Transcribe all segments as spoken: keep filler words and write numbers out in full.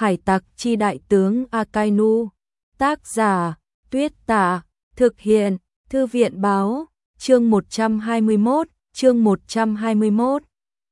Hải tặc chi đại tướng Akainu. Tác giả Tuyết Tả. Thực hiện Thư viện Báo. Chương một trăm hai mươi mốt. Chương một trăm hai mươi mốt.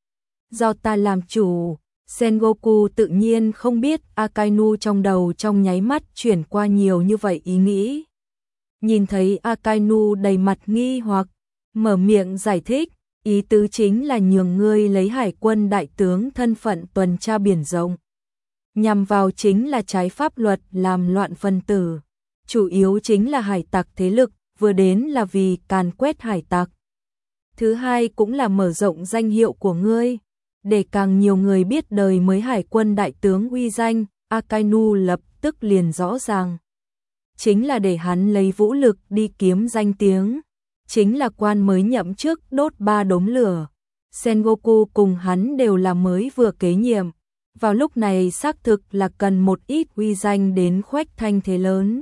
Do ta làm chủ. Sengoku tự nhiên không biết Akainu trong đầu trong nháy mắt chuyển qua nhiều như vậy ý nghĩ. Nhìn thấy Akainu đầy mặt nghi hoặc, mở miệng giải thích, ý tứ chính là nhường ngươi lấy hải quân đại tướng thân phận tuần tra biển rộng. Nhằm vào chính là trái pháp luật làm loạn phân tử. Chủ yếu chính là hải tặc thế lực, vừa đến là vì càn quét hải tặc. Thứ hai cũng là mở rộng danh hiệu của ngươi. Để càng nhiều người biết đời mới hải quân đại tướng uy danh, Akainu lập tức liền rõ ràng. Chính là để hắn lấy vũ lực đi kiếm danh tiếng. Chính là quan mới nhậm chức đốt ba đống lửa. Sengoku cùng hắn đều là mới vừa kế nhiệm. Vào lúc này xác thực là cần một ít uy danh đến khoách thanh thế lớn.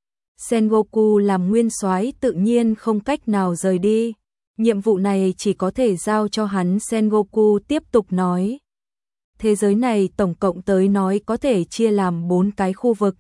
Sengoku làm nguyên soái tự nhiên không cách nào rời đi. Nhiệm vụ này chỉ có thể giao cho hắn. Sengoku tiếp tục nói. Thế giới này tổng cộng tới nói có thể chia làm bốn cái khu vực.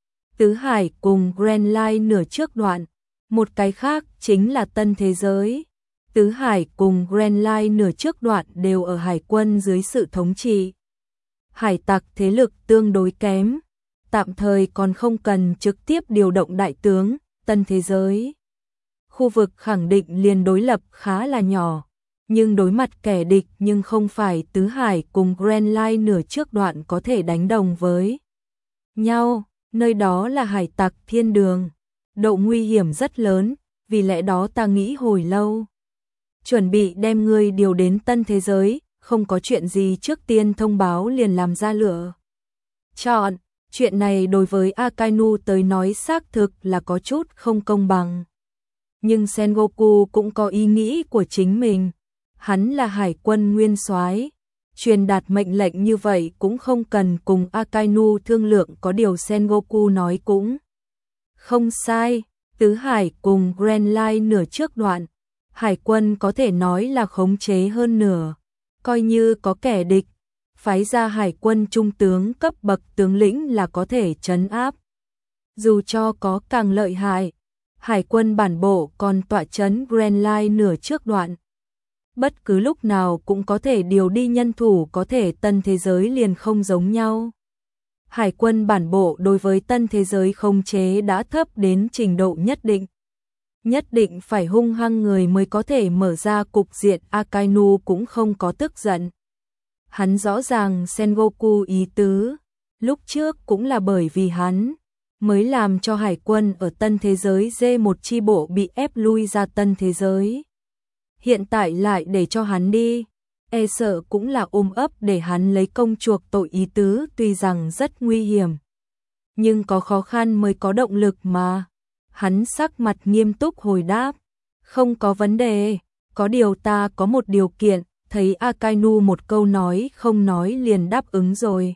Tứ Hải cùng Grand Line nửa trước đoạn. Một cái khác chính là Tân Thế Giới. Tứ Hải cùng Grand Line nửa trước đoạn đều ở hải quân dưới sự thống trị. Hải tặc thế lực tương đối kém. Tạm thời còn không cần trực tiếp điều động đại tướng. Tân Thế Giới. Khu vực khẳng định liền đối lập khá là nhỏ. Nhưng đối mặt kẻ địch nhưng không phải Tứ Hải cùng Grand Line nửa trước đoạn có thể đánh đồng với nhau. Nơi đó là hải tặc thiên đường. Độ nguy hiểm rất lớn, vì lẽ đó ta nghĩ hồi lâu. Chuẩn bị đem ngươi điều đến Tân Thế Giới, không có chuyện gì trước tiên thông báo liền làm ra lựa chọn. Chuyện này đối với Akainu tới nói xác thực là có chút không công bằng. Nhưng Sengoku cũng có ý nghĩ của chính mình. Hắn là hải quân nguyên soái, truyền đạt mệnh lệnh như vậy cũng không cần cùng Akainu thương lượng, có điều Sengoku nói cũng không sai. Tứ Hải cùng Grand Line nửa trước đoạn, hải quân có thể nói là khống chế hơn nửa. Coi như có kẻ địch, phái ra hải quân trung tướng cấp bậc tướng lĩnh là có thể trấn áp. Dù cho có càng lợi hại, hải quân bản bộ còn tọa trấn Grand Line nửa trước đoạn. Bất cứ lúc nào cũng có thể điều đi nhân thủ, có thể Tân Thế Giới liền không giống nhau. Hải quân bản bộ đối với Tân Thế Giới khống chế đã thấp đến trình độ nhất định. Nhất định phải hung hăng người mới có thể mở ra cục diện. Akainu cũng không có tức giận. Hắn rõ ràng Sengoku ý tứ. Lúc trước cũng là bởi vì hắn mới làm cho hải quân ở Tân Thế Giới D một chi bộ bị ép lui ra Tân Thế Giới. Hiện tại lại để cho hắn đi, e sợ cũng là ôm ấp để hắn lấy công chuộc tội ý tứ, tuy rằng rất nguy hiểm. Nhưng có khó khăn mới có động lực mà. Hắn sắc mặt nghiêm túc hồi đáp. Không có vấn đề, có điều ta có một điều kiện. Thấy Akainu một câu nói không nói liền đáp ứng rồi.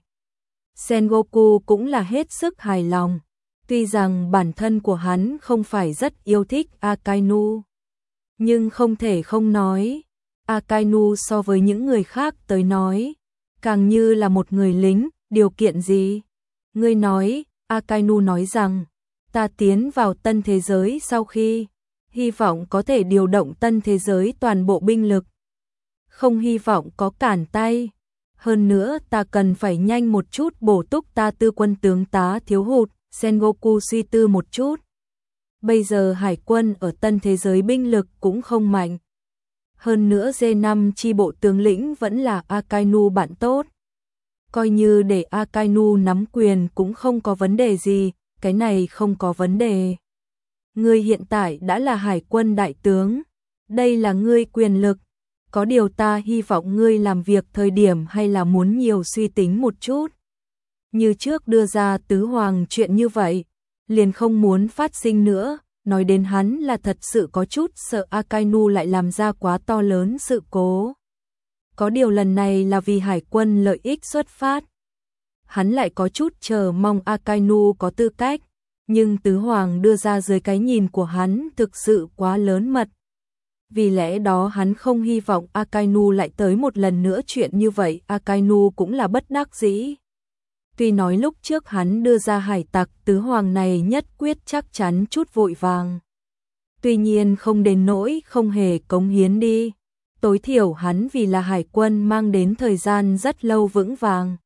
Sengoku cũng là hết sức hài lòng. Tuy rằng bản thân của hắn không phải rất yêu thích Akainu, nhưng không thể không nói. Akainu so với những người khác tới nói, càng như là một người lính. Điều kiện gì? Ngươi nói. Akainu nói rằng, ta tiến vào Tân Thế Giới sau khi, hy vọng có thể điều động Tân Thế Giới toàn bộ binh lực. Không hy vọng có cản tay. Hơn nữa ta cần phải nhanh một chút bổ túc ta tư quân tướng tá thiếu hụt. Sengoku suy tư một chút. Bây giờ hải quân ở Tân Thế Giới binh lực cũng không mạnh. Hơn nữa D năm chi bộ tướng lĩnh vẫn là Akainu bạn tốt. Coi như để Akainu nắm quyền cũng không có vấn đề gì. Cái này không có vấn đề. Ngươi hiện tại đã là hải quân đại tướng. Đây là ngươi quyền lực. Có điều ta hy vọng ngươi làm việc thời điểm hay là muốn nhiều suy tính một chút. Như trước đưa ra tứ hoàng chuyện như vậy, liền không muốn phát sinh nữa. Nói đến hắn là thật sự có chút sợ Akainu lại làm ra quá to lớn sự cố. Có điều lần này là vì hải quân lợi ích xuất phát. Hắn lại có chút chờ mong Akainu có tư cách, nhưng tứ hoàng đưa ra dưới cái nhìn của hắn thực sự quá lớn mật. Vì lẽ đó hắn không hy vọng Akainu lại tới một lần nữa chuyện như vậy. Akainu cũng là bất đắc dĩ. Tuy nói lúc trước hắn đưa ra hải tặc tứ hoàng này nhất quyết chắc chắn chút vội vàng. Tuy nhiên không đến nỗi không hề cống hiến đi. Tối thiểu hắn vì là hải quân mang đến thời gian rất lâu vững vàng.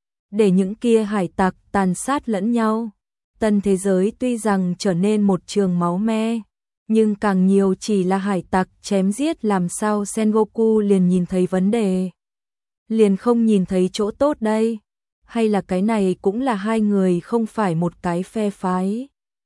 Để những kia hải tặc tàn sát lẫn nhau. Tân thế giới tuy rằng trở nên một trường máu me, nhưng càng nhiều chỉ là hải tặc chém giết, làm sao Sengoku liền nhìn thấy vấn đề. Liền không nhìn thấy chỗ tốt đây. Hay là cái này cũng là hai người không phải một cái phe phái.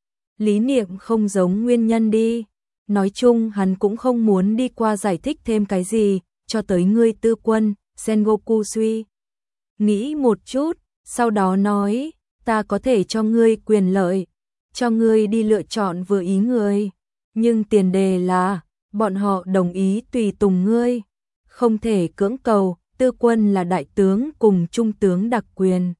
Lý niệm không giống nguyên nhân đi. Nói chung hắn cũng không muốn đi qua giải thích thêm cái gì, cho tới ngươi tư quân, Sengoku suy. Nghĩ một chút, sau đó nói, ta có thể cho ngươi quyền lợi, cho ngươi đi lựa chọn vừa ý người. Nhưng tiền đề là, bọn họ đồng ý tùy tùng ngươi. Không thể cưỡng cầu, tư quân là đại tướng cùng trung tướng đặc quyền.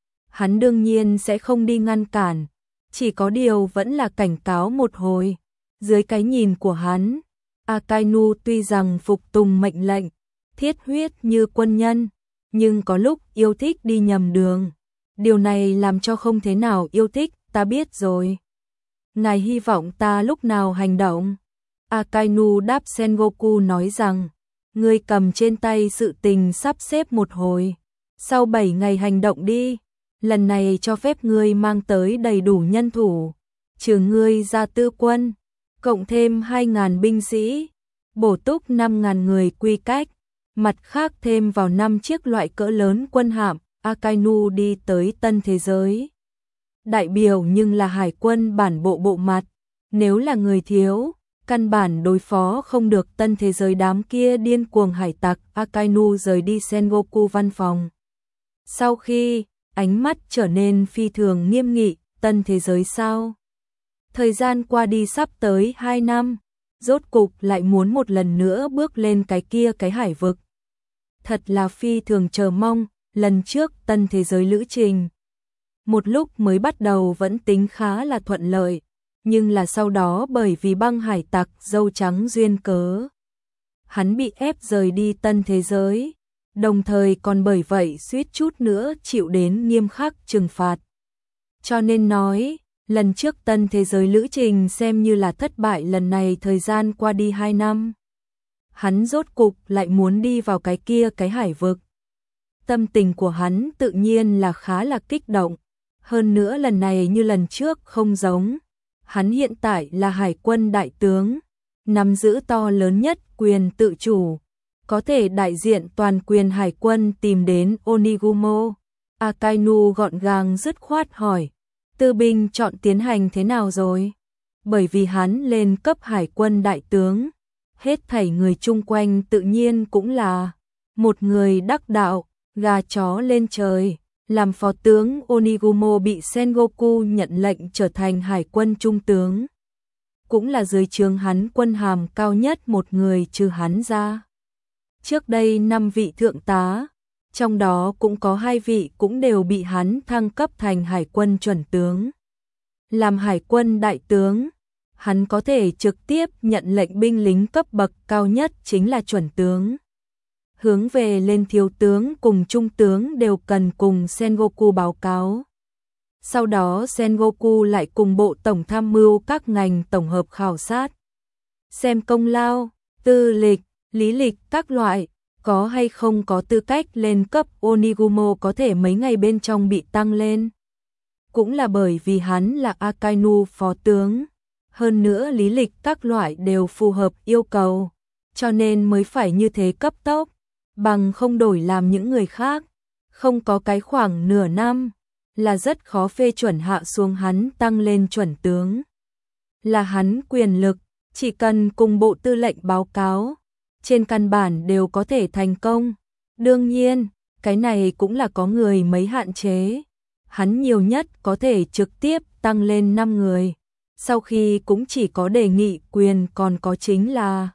Hắn đương nhiên sẽ không đi ngăn cản, chỉ có điều vẫn là cảnh cáo một hồi. Dưới cái nhìn của hắn, Akainu tuy rằng phục tùng mệnh lệnh, thiết huyết như quân nhân, nhưng có lúc yêu thích đi nhầm đường. Điều này làm cho không thế nào yêu thích, ta biết rồi. Ngài hy vọng ta lúc nào hành động? Akainu đáp Sengoku nói rằng, ngươi cầm trên tay sự tình sắp xếp một hồi. Sau bảy ngày hành động đi, lần này cho phép ngươi mang tới đầy đủ nhân thủ. Trừ ngươi ra tư quân, cộng thêm hai nghìn binh sĩ, bổ túc năm nghìn người quy cách, mặt khác thêm vào năm chiếc loại cỡ lớn quân hạm. Akainu đi tới tân thế giới. Đại biểu nhưng là hải quân bản bộ bộ mặt, nếu là người thiếu, căn bản đối phó không được tân thế giới đám kia điên cuồng hải tặc. Akainu rời đi Sengoku văn phòng. Sau khi, ánh mắt trở nên phi thường nghiêm nghị, tân thế giới sao? Thời gian qua đi sắp tới hai năm, rốt cục lại muốn một lần nữa bước lên cái kia cái hải vực. Thật là phi thường chờ mong, lần trước tân thế giới lữ trình. Một lúc mới bắt đầu vẫn tính khá là thuận lợi, nhưng là sau đó bởi vì băng hải tặc dâu trắng duyên cớ. Hắn bị ép rời đi tân thế giới, đồng thời còn bởi vậy suýt chút nữa chịu đến nghiêm khắc trừng phạt. Cho nên nói, lần trước tân thế giới lữ trình xem như là thất bại, lần này thời gian qua đi hai năm. Hắn rốt cục lại muốn đi vào cái kia cái hải vực. Tâm tình của hắn tự nhiên là khá là kích động. Hơn nữa lần này như lần trước không giống. Hắn hiện tại là hải quân đại tướng, nắm giữ to lớn nhất quyền tự chủ, có thể đại diện toàn quyền hải quân tìm đến Onigumo. Akainu gọn gàng dứt khoát hỏi, tư binh chọn tiến hành thế nào rồi? Bởi vì hắn lên cấp hải quân đại tướng, hết thảy người chung quanh tự nhiên cũng là một người đắc đạo, gà chó lên trời. Làm phó tướng Onigumo bị Sengoku nhận lệnh trở thành hải quân trung tướng. Cũng là dưới trướng hắn quân hàm cao nhất một người trừ hắn ra. Trước đây năm vị thượng tá, trong đó cũng có hai vị cũng đều bị hắn thăng cấp thành hải quân chuẩn tướng. Làm hải quân đại tướng, hắn có thể trực tiếp nhận lệnh binh lính cấp bậc cao nhất chính là chuẩn tướng. Hướng về lên thiếu tướng cùng trung tướng đều cần cùng Sengoku báo cáo. Sau đó Sengoku lại cùng bộ tổng tham mưu các ngành tổng hợp khảo sát. Xem công lao, tư lịch, lý lịch các loại, có hay không có tư cách lên cấp. Onigumo có thể mấy ngày bên trong bị tăng lên. Cũng là bởi vì hắn là Akainu phó tướng. Hơn nữa lý lịch các loại đều phù hợp yêu cầu, cho nên mới phải như thế cấp tốc. Bằng không đổi làm những người khác, không có cái khoảng nửa năm, là rất khó phê chuẩn hạ xuống hắn tăng lên chuẩn tướng. Là hắn quyền lực, chỉ cần cùng bộ tư lệnh báo cáo, trên căn bản đều có thể thành công. Đương nhiên, cái này cũng là có người mấy hạn chế. Hắn nhiều nhất có thể trực tiếp tăng lên năm người, sau khi cũng chỉ có đề nghị quyền, còn có chính là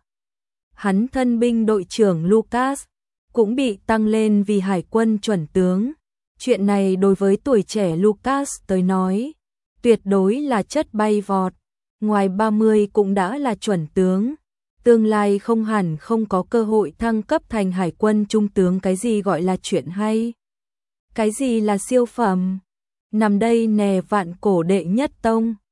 hắn thân binh đội trưởng Lucas cũng bị tăng lên vì hải quân chuẩn tướng. Chuyện này đối với tuổi trẻ Lucas tới nói, tuyệt đối là chất bay vọt. Ngoài ba mươi cũng đã là chuẩn tướng, tương lai không hẳn không có cơ hội thăng cấp thành hải quân trung tướng, cái gì gọi là chuyện hay. Cái gì là siêu phẩm? Nằm đây nè vạn cổ đệ nhất tông.